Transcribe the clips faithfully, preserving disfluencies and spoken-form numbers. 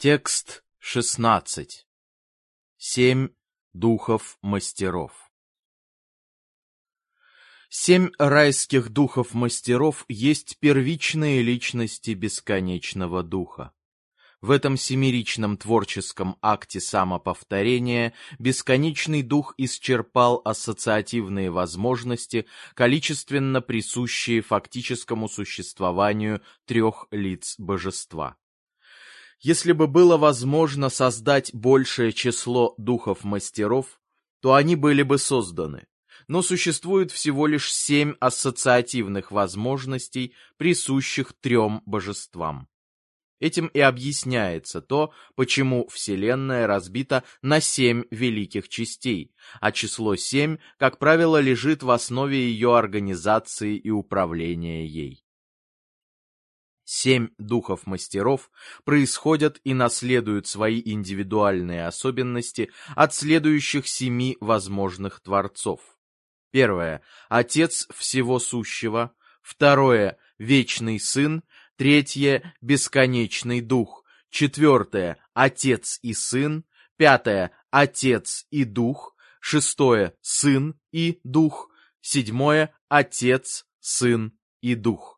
Текст шестнадцать. Семь духов мастеров. Семь райских духов-мастеров есть первичные личности бесконечного духа. В этом семеричном творческом акте самоповторения бесконечный дух исчерпал ассоциативные возможности, количественно присущие фактическому существованию трех лиц божества. Если бы было возможно создать большее число духов-мастеров, то они были бы созданы. Но существует всего лишь семь ассоциативных возможностей, присущих трем божествам. Этим и объясняется то, почему Вселенная разбита на семь великих частей, а число семь, как правило, лежит в основе ее организации и управления ей. Семь духов-мастеров происходят и наследуют свои индивидуальные особенности от следующих семи возможных творцов. Первое — Отец всего сущего. Второе — Вечный Сын. Третье — Бесконечный Дух. Четвертое — Отец и Сын. Пятое — Отец и Дух. Шестое — Сын и Дух. Седьмое — Отец, Сын и Дух.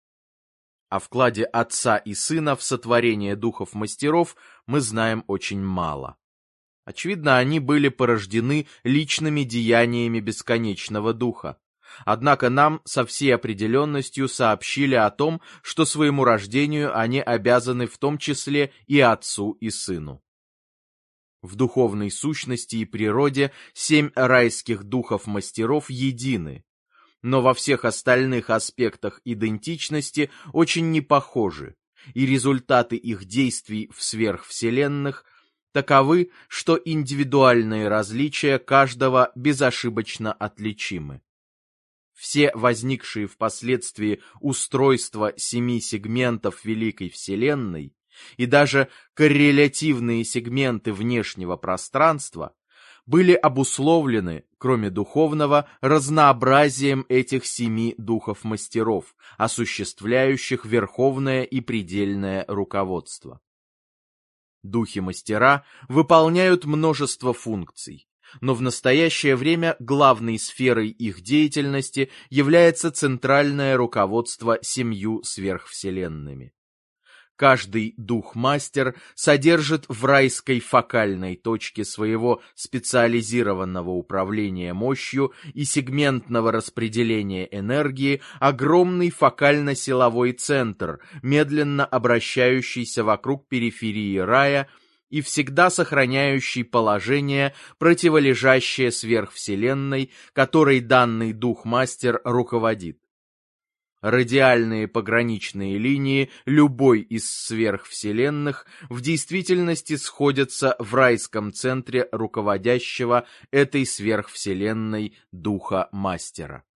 О вкладе Отца и Сына в сотворение духов-мастеров мы знаем очень мало. Очевидно, они были порождены личными деяниями бесконечного духа. Однако нам со всей определенностью сообщили о том, что своему рождению они обязаны в том числе и Отцу и Сыну. В духовной сущности и природе семь райских духов-мастеров едины, но во всех остальных аспектах идентичности очень не похожи, и результаты их действий в сверхвселенных таковы, что индивидуальные различия каждого безошибочно отличимы. Все возникшие впоследствии устройства семи сегментов Великой Вселенной и даже коррелятивные сегменты внешнего пространства были обусловлены, кроме духовного, разнообразием этих семи духов-мастеров, осуществляющих верховное и предельное руководство. Духи-мастера выполняют множество функций, но в настоящее время главной сферой их деятельности является центральное руководство семью сверхвселенными. Каждый дух-мастер содержит в райской фокальной точке своего специализированного управления мощью и сегментного распределения энергии огромный фокально-силовой центр, медленно обращающийся вокруг периферии рая и всегда сохраняющий положение, противолежащее сверхвселенной, которой данный дух-мастер руководит. Радиальные пограничные линии любой из сверхвселенных в действительности сходятся в райском центре руководящего этой сверхвселенной духа-мастера.